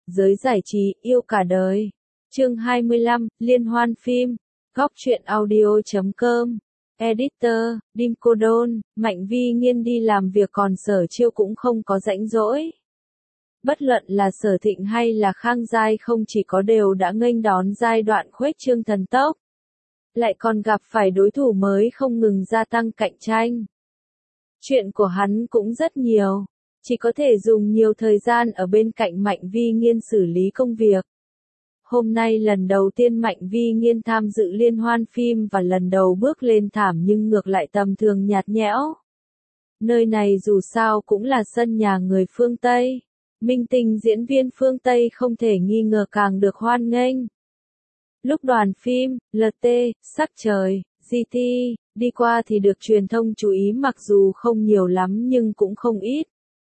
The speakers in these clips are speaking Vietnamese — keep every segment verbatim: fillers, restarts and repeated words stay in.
giới giải trí, yêu cả đời. Chương hai mươi lăm, Liên hoan phim. Góc truyện audio chấm com. Editor, Đinh Cô Đôn, Mạnh Vi Nghiên đi làm việc còn Sở Chiêu cũng không có rảnh rỗi. Bất luận là Sở Thịnh hay là Khang Giai không chỉ có đều đã nghênh đón giai đoạn khuếch trương thần tốc, lại còn gặp phải đối thủ mới không ngừng gia tăng cạnh tranh. Chuyện của hắn cũng rất nhiều, chỉ có thể dùng nhiều thời gian ở bên cạnh Mạnh Vi Nghiên xử lý công việc. Hôm nay lần đầu tiên Mạnh Vi Nghiên tham dự liên hoan phim và lần đầu bước lên thảm nhưng ngược lại tầm thường nhạt nhẽo. Nơi này dù sao cũng là sân nhà người phương Tây. Minh tinh diễn viên phương Tây không thể nghi ngờ càng được hoan nghênh. Lúc đoàn phim, lờ tê, Sắc Trời, giê tê, đi qua thì được truyền thông chú ý mặc dù không nhiều lắm nhưng cũng không ít.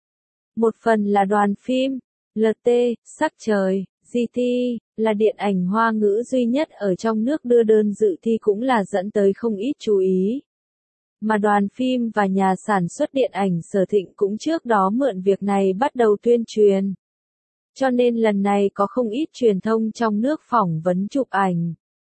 Một phần là đoàn phim, lờ tê, Sắc Trời, giê tê, là điện ảnh Hoa ngữ duy nhất ở trong nước đưa đơn dự thi cũng là dẫn tới không ít chú ý. Mà đoàn phim và nhà sản xuất điện ảnh Sở Thịnh cũng trước đó mượn việc này bắt đầu tuyên truyền. Cho nên lần này có không ít truyền thông trong nước phỏng vấn chụp ảnh.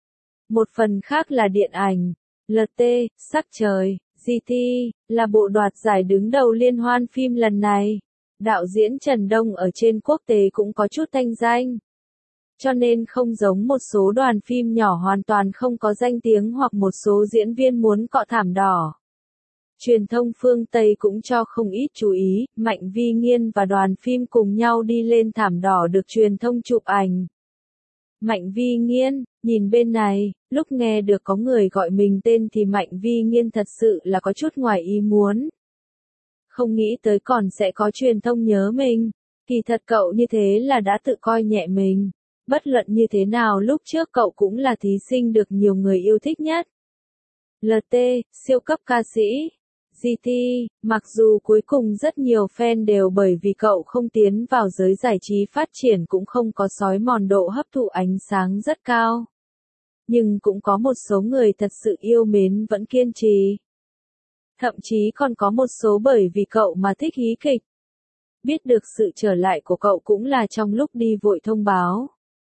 Một phần khác là điện ảnh, lờ tê, Sắc Trời, giê tê, là bộ đoạt giải đứng đầu liên hoan phim lần này. Đạo diễn Trần Đông ở trên quốc tế cũng có chút thanh danh. Cho nên không giống một số đoàn phim nhỏ hoàn toàn không có danh tiếng hoặc một số diễn viên muốn cọ thảm đỏ. Truyền thông phương Tây cũng cho không ít chú ý, Mạnh Vi Nghiên và đoàn phim cùng nhau đi lên thảm đỏ được truyền thông chụp ảnh. Mạnh Vi Nghiên, nhìn bên này, lúc nghe được có người gọi mình tên thì Mạnh Vi Nghiên thật sự là có chút ngoài ý muốn. Không nghĩ tới còn sẽ có truyền thông nhớ mình, kỳ thật cậu như thế là đã tự coi nhẹ mình. Bất luận như thế nào lúc trước cậu cũng là thí sinh được nhiều người yêu thích nhất. lờ tê, siêu cấp ca sĩ. giê tê, mặc dù cuối cùng rất nhiều fan đều bởi vì cậu không tiến vào giới giải trí phát triển cũng không có sói mòn độ hấp thụ ánh sáng rất cao. Nhưng cũng có một số người thật sự yêu mến vẫn kiên trì. Thậm chí còn có một số bởi vì cậu mà thích hí kịch. Biết được sự trở lại của cậu cũng là trong lúc đi vội thông báo.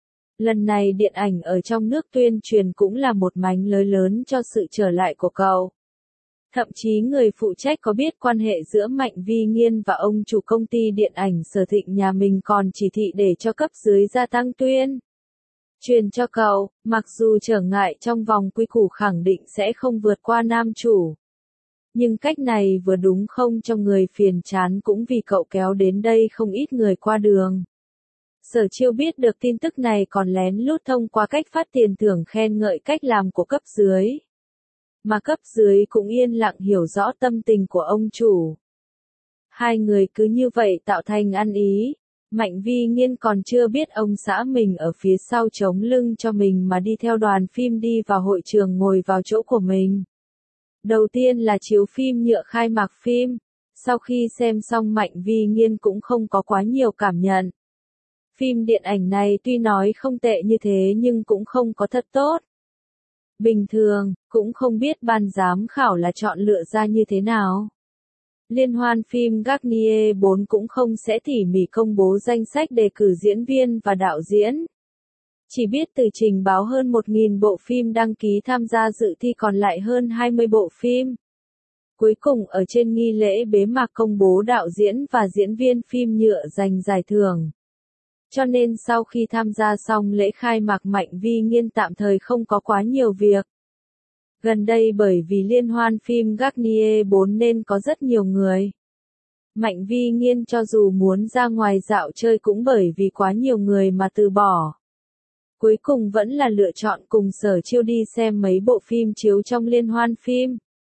Lần này điện ảnh ở trong nước tuyên truyền cũng là một mánh lới lớn cho sự trở lại của cậu. Thậm chí người phụ trách có biết quan hệ giữa Mạnh Vi Nghiên và ông chủ công ty điện ảnh Sở Thịnh nhà mình còn chỉ thị để cho cấp dưới gia tăng tuyên truyền cho cậu, mặc dù trở ngại trong vòng quy củ khẳng định sẽ không vượt qua nam chủ. Nhưng cách này vừa đúng không cho người phiền chán cũng vì cậu kéo đến đây không ít người qua đường. Sở Chiêu biết được tin tức này còn lén lút thông qua cách phát tiền thưởng khen ngợi cách làm của cấp dưới. Mà cấp dưới cũng yên lặng hiểu rõ tâm tình của ông chủ. Hai người cứ như vậy tạo thành ăn ý. Mạnh Vi Nghiên còn chưa biết ông xã mình ở phía sau chống lưng cho mình mà đi theo đoàn phim đi vào hội trường ngồi vào chỗ của mình. Đầu tiên là chiếu phim nhựa khai mạc phim. Sau khi xem xong Mạnh Vi Nghiên cũng không có quá nhiều cảm nhận. Phim điện ảnh này tuy nói không tệ như thế nhưng cũng không có thật tốt. Bình thường, cũng không biết ban giám khảo là chọn lựa ra như thế nào. Liên hoan phim Garnier bốn cũng không sẽ tỉ mỉ công bố danh sách đề cử diễn viên và đạo diễn. Chỉ biết từ trình báo hơn một nghìn bộ phim đăng ký tham gia dự thi còn lại hơn hai mươi bộ phim. Cuối cùng ở trên nghi lễ bế mạc công bố đạo diễn và diễn viên phim nhựa giành giải thưởng. Cho nên sau khi tham gia xong lễ khai mạc Mạnh Vi Nghiên tạm thời không có quá nhiều việc. Gần đây bởi vì liên hoan phim Garnier bốn nên có rất nhiều người. Mạnh Vi Nghiên cho dù muốn ra ngoài dạo chơi cũng bởi vì quá nhiều người mà từ bỏ. Cuối cùng vẫn là lựa chọn cùng Sở Chiêu đi xem mấy bộ phim chiếu trong liên hoan phim.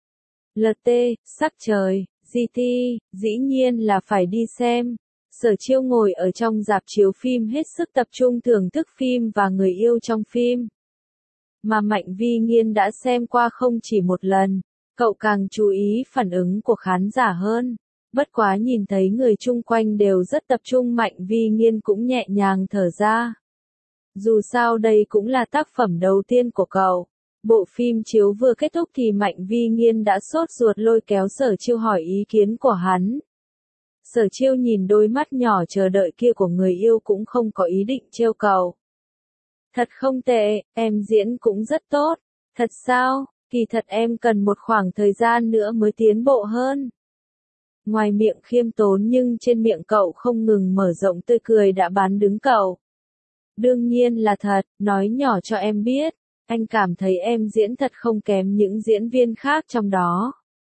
lờ tê, Sắc Trời, giê tê, dĩ nhiên là phải đi xem. Sở Chiêu ngồi ở trong rạp chiếu phim hết sức tập trung thưởng thức phim và người yêu trong phim. Mà Mạnh Vi Nghiên đã xem qua không chỉ một lần, cậu càng chú ý phản ứng của khán giả hơn. Bất quá nhìn thấy người chung quanh đều rất tập trung Mạnh Vi Nghiên cũng nhẹ nhàng thở ra. Dù sao đây cũng là tác phẩm đầu tiên của cậu. Bộ phim chiếu vừa kết thúc thì Mạnh Vi Nghiên đã sốt ruột lôi kéo Sở Chiêu hỏi ý kiến của hắn. Sở Chiêu nhìn đôi mắt nhỏ chờ đợi kia của người yêu cũng không có ý định trêu cậu. Thật không tệ, em diễn cũng rất tốt. Thật sao, kỳ thật em cần một khoảng thời gian nữa mới tiến bộ hơn. Ngoài miệng khiêm tốn nhưng trên miệng cậu không ngừng mở rộng tươi cười đã bán đứng cậu. Đương nhiên là thật, nói nhỏ cho em biết, anh cảm thấy em diễn thật không kém những diễn viên khác trong đó.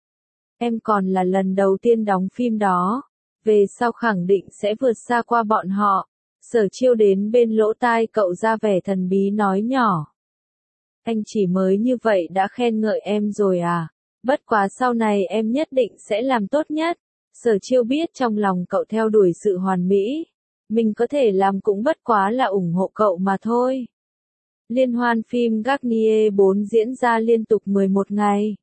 Em còn là lần đầu tiên đóng phim đó, về sau khẳng định sẽ vượt xa qua bọn họ. Sở Chiêu đến bên lỗ tai cậu ra vẻ thần bí nói nhỏ. Anh chỉ mới như vậy đã khen ngợi em rồi à, bất quá sau này em nhất định sẽ làm tốt nhất. Sở Chiêu biết trong lòng cậu theo đuổi sự hoàn mỹ, mình có thể làm cũng bất quá là ủng hộ cậu mà thôi. Liên hoan phim Garnier bốn diễn ra liên tục mười một ngày.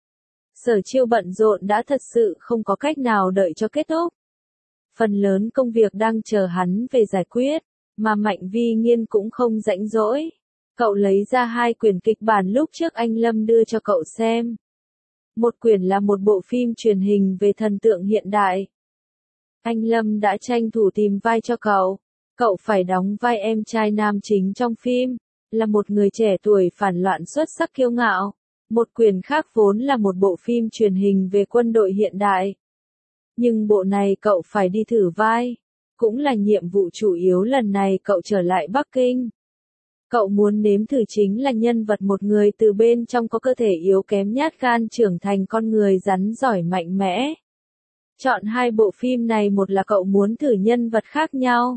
Sở Chiêu bận rộn đã thật sự không có cách nào đợi cho kết thúc. Phần lớn công việc đang chờ hắn về giải quyết, mà Mạnh Vi Nghiên cũng không rảnh rỗi. Cậu lấy ra hai quyển kịch bản lúc trước anh Lâm đưa cho cậu xem. Một quyển là một bộ phim truyền hình về thần tượng hiện đại. Anh Lâm đã tranh thủ tìm vai cho cậu. Cậu phải đóng vai em trai nam chính trong phim, là một người trẻ tuổi phản loạn xuất sắc kiêu ngạo. Một quyển khác vốn là một bộ phim truyền hình về quân đội hiện đại. Nhưng bộ này cậu phải đi thử vai. Cũng là nhiệm vụ chủ yếu lần này cậu trở lại Bắc Kinh. Cậu muốn nếm thử chính là nhân vật một người từ bên trong có cơ thể yếu kém nhát gan trưởng thành con người rắn giỏi mạnh mẽ. Chọn hai bộ phim này, một là cậu muốn thử nhân vật khác nhau.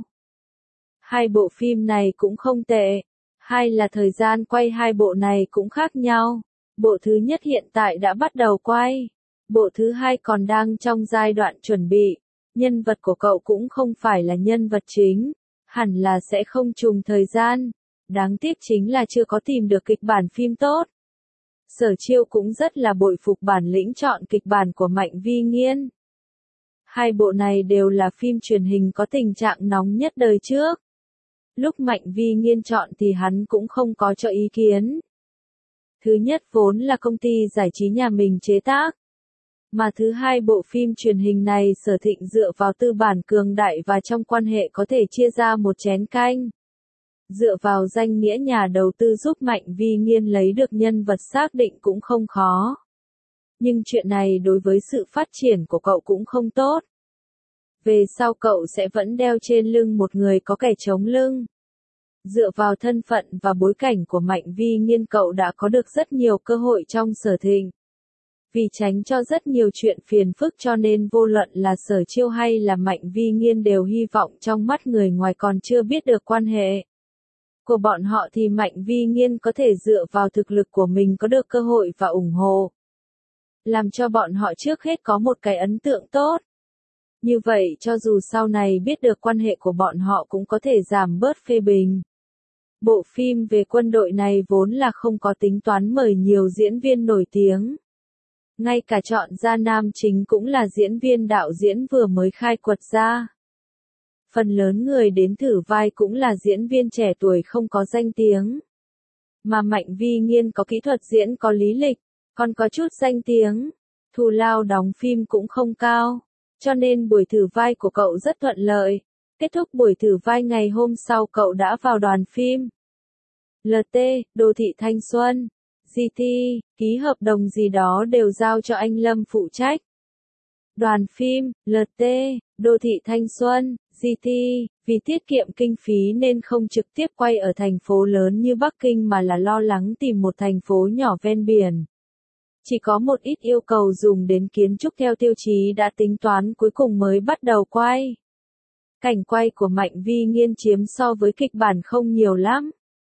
Hai bộ phim này cũng không tệ. Hai là thời gian quay hai bộ này cũng khác nhau. Bộ thứ nhất hiện tại đã bắt đầu quay. Bộ thứ hai còn đang trong giai đoạn chuẩn bị. Nhân vật của cậu cũng không phải là nhân vật chính. Hẳn là sẽ không trùng thời gian. Đáng tiếc chính là chưa có tìm được kịch bản phim tốt. Sở Chiêu cũng rất là bội phục bản lĩnh chọn kịch bản của Mạnh Vi Nghiên. Hai bộ này đều là phim truyền hình có tình trạng nóng nhất đời trước. Lúc Mạnh Vi Nghiên chọn thì hắn cũng không có cho ý kiến. Thứ nhất vốn là công ty giải trí nhà mình chế tác. Mà thứ hai bộ phim truyền hình này Sở Thịnh dựa vào tư bản cường đại và trong quan hệ có thể chia ra một chén canh. Dựa vào danh nghĩa nhà đầu tư giúp Mạnh Vi Nghiên lấy được nhân vật xác định cũng không khó. Nhưng chuyện này đối với sự phát triển của cậu cũng không tốt. Về sau cậu sẽ vẫn đeo trên lưng một người có kẻ chống lưng. Dựa vào thân phận và bối cảnh của Mạnh Vi Nghiên cậu đã có được rất nhiều cơ hội trong Sở Thịnh. Vì tránh cho rất nhiều chuyện phiền phức cho nên vô luận là Sở Chiêu hay là Mạnh Vi Nghiên đều hy vọng trong mắt người ngoài còn chưa biết được quan hệ của bọn họ thì Mạnh Vi Nghiên có thể dựa vào thực lực của mình có được cơ hội và ủng hộ. Làm cho bọn họ trước hết có một cái ấn tượng tốt. Như vậy cho dù sau này biết được quan hệ của bọn họ cũng có thể giảm bớt phê bình. Bộ phim về quân đội này vốn là không có tính toán mời nhiều diễn viên nổi tiếng. Ngay cả chọn ra nam chính cũng là diễn viên đạo diễn vừa mới khai quật ra. Phần lớn người đến thử vai cũng là diễn viên trẻ tuổi không có danh tiếng. Mà Mạnh Vi Nghiên có kỹ thuật diễn có lý lịch, còn có chút danh tiếng. Thù lao đóng phim cũng không cao, cho nên buổi thử vai của cậu rất thuận lợi. Kết thúc buổi thử vai ngày hôm sau cậu đã vào đoàn phim. lờ tê, Đô thị Thanh Xuân, giê tê, ký hợp đồng gì đó đều giao cho anh Lâm phụ trách. Đoàn phim, lờ tê, Đô thị Thanh Xuân, giê tê, vì tiết kiệm kinh phí nên không trực tiếp quay ở thành phố lớn như Bắc Kinh mà là lo lắng tìm một thành phố nhỏ ven biển. Chỉ có một ít yêu cầu dùng đến kiến trúc theo tiêu chí đã tính toán cuối cùng mới bắt đầu quay. Cảnh quay của Mạnh Vi Nghiên chiếm so với kịch bản không nhiều lắm.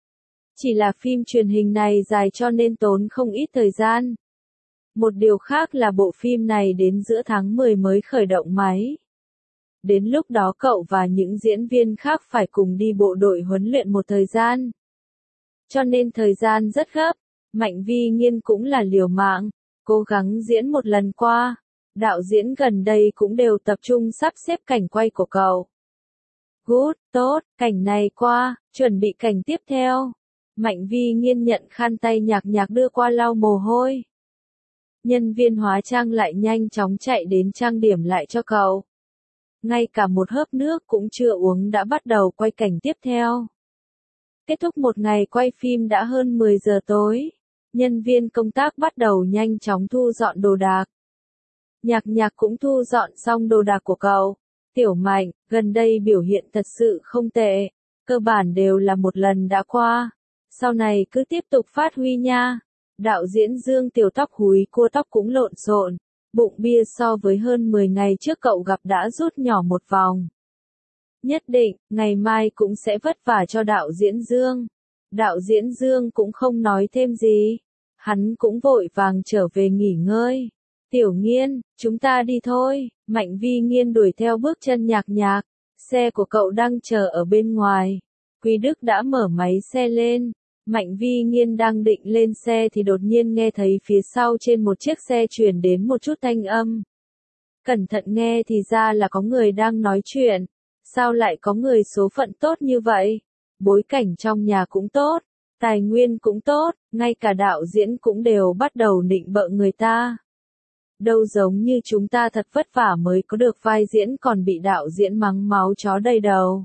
Chỉ là phim truyền hình này dài cho nên tốn không ít thời gian. Một điều khác là bộ phim này đến giữa tháng mười mới khởi động máy. Đến lúc đó cậu và những diễn viên khác phải cùng đi bộ đội huấn luyện một thời gian. Cho nên thời gian rất gấp, Mạnh Vi Nghiên cũng là liều mạng, cố gắng diễn một lần qua. Đạo diễn gần đây cũng đều tập trung sắp xếp cảnh quay của cậu. Good, tốt, cảnh này qua, chuẩn bị cảnh tiếp theo. Mạnh Vi Nghiên nhận khăn tay nhạc nhạc đưa qua lau mồ hôi. Nhân viên hóa trang lại nhanh chóng chạy đến trang điểm lại cho cậu. ngay cả một hớp nước cũng chưa uống đã bắt đầu quay cảnh tiếp theo. Kết thúc một ngày quay phim đã hơn mười giờ tối, nhân viên công tác bắt đầu nhanh chóng thu dọn đồ đạc. Nhạc Nhạc cũng thu dọn xong đồ đạc của cậu. Tiểu Mạnh, gần đây biểu hiện thật sự không tệ, cơ bản đều là một lần đã qua, sau này cứ tiếp tục phát huy nha. Đạo diễn Dương Tiểu tóc húi cua tóc cũng lộn xộn, bụng bia so với hơn mười ngày trước cậu gặp đã rút nhỏ một vòng. Nhất định, ngày mai cũng sẽ vất vả cho đạo diễn Dương. Đạo diễn Dương cũng không nói thêm gì, hắn cũng vội vàng trở về nghỉ ngơi. Tiểu Nghiên, chúng ta đi thôi. Mạnh Vi Nghiên đuổi theo bước chân Nhạc Nhạc, xe của cậu đang chờ ở bên ngoài. Quý Đức đã mở máy xe lên. Mạnh Vi Nghiên đang định lên xe thì đột nhiên nghe thấy phía sau trên một chiếc xe truyền đến một chút thanh âm. Cẩn thận nghe thì ra là có người đang nói chuyện. Sao lại có người số phận tốt như vậy? Bối cảnh trong nhà cũng tốt, tài nguyên cũng tốt, ngay cả đạo diễn cũng đều bắt đầu nịnh bợ người ta. Đâu giống như chúng ta thật vất vả mới có được vai diễn còn bị đạo diễn mắng máu chó đầy đầu.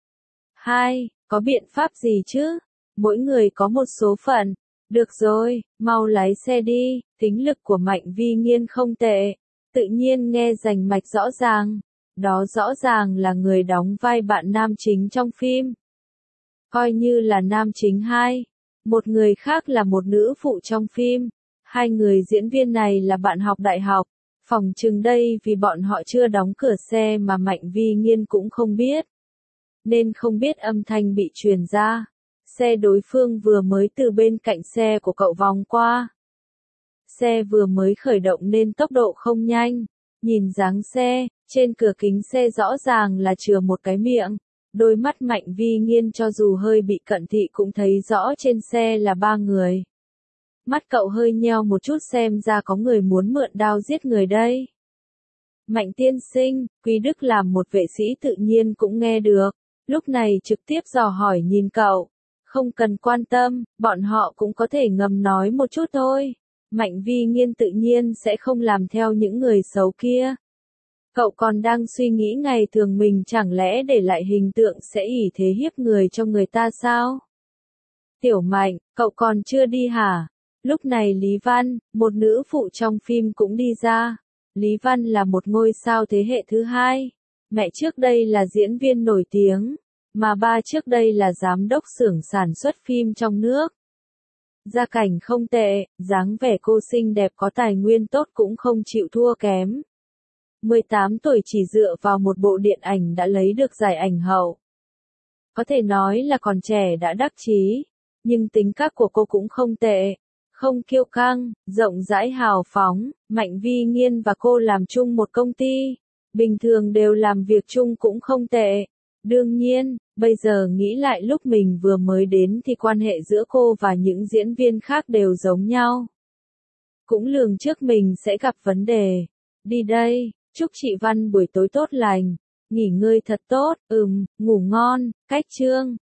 Hai, có biện pháp gì chứ? Mỗi người có một số phận. Được rồi, mau lái xe đi, tính lực của Mạnh Vi Nghiên không tệ. Tự nhiên nghe rành mạch rõ ràng. Đó rõ ràng là người đóng vai bạn nam chính trong phim. Coi như là nam chính hai. Một người khác là một nữ phụ trong phim. Hai người diễn viên này là bạn học đại học. Phòng chừng đây vì bọn họ chưa đóng cửa xe mà Mạnh Vi Nghiên cũng không biết. Nên không biết âm thanh bị truyền ra. Xe đối phương vừa mới từ bên cạnh xe của cậu vòng qua. Xe vừa mới khởi động nên tốc độ không nhanh. Nhìn dáng xe, trên cửa kính xe rõ ràng là chừa một cái miệng. Đôi mắt Mạnh Vi Nghiên cho dù hơi bị cận thị cũng thấy rõ trên xe là ba người. Mắt cậu hơi nheo một chút xem ra có người muốn mượn đao giết người đây. Mạnh tiên sinh, Quý Đức làm một vệ sĩ tự nhiên cũng nghe được. Lúc này trực tiếp dò hỏi nhìn cậu. Không cần quan tâm, bọn họ cũng có thể ngầm nói một chút thôi. Mạnh Vi Nghiên tự nhiên sẽ không làm theo những người xấu kia. Cậu còn đang suy nghĩ ngày thường mình chẳng lẽ để lại hình tượng sẽ ỷ thế hiếp người cho người ta sao? Tiểu Mạnh, cậu còn chưa đi hả? Lúc này Lý Văn, một nữ phụ trong phim cũng đi ra. Lý Văn là một ngôi sao thế hệ thứ hai. Mẹ trước đây là diễn viên nổi tiếng, mà ba trước đây là giám đốc xưởng sản xuất phim trong nước. Gia cảnh không tệ, dáng vẻ cô xinh đẹp có tài nguyên tốt cũng không chịu thua kém. mười tám tuổi chỉ dựa vào một bộ điện ảnh đã lấy được giải ảnh hậu. Có thể nói là còn trẻ đã đắc chí, nhưng tính cách của cô cũng không tệ. Không kiêu căng, rộng rãi hào phóng, Mạnh Vi Nghiên và cô làm chung một công ty. Bình thường đều làm việc chung cũng không tệ. Đương nhiên, bây giờ nghĩ lại lúc mình vừa mới đến thì quan hệ giữa cô và những diễn viên khác đều giống nhau. Cũng lường trước mình sẽ gặp vấn đề. Đi đây, chúc chị Văn buổi tối tốt lành. Nghỉ ngơi thật tốt, ừm, ngủ ngon, cách chương.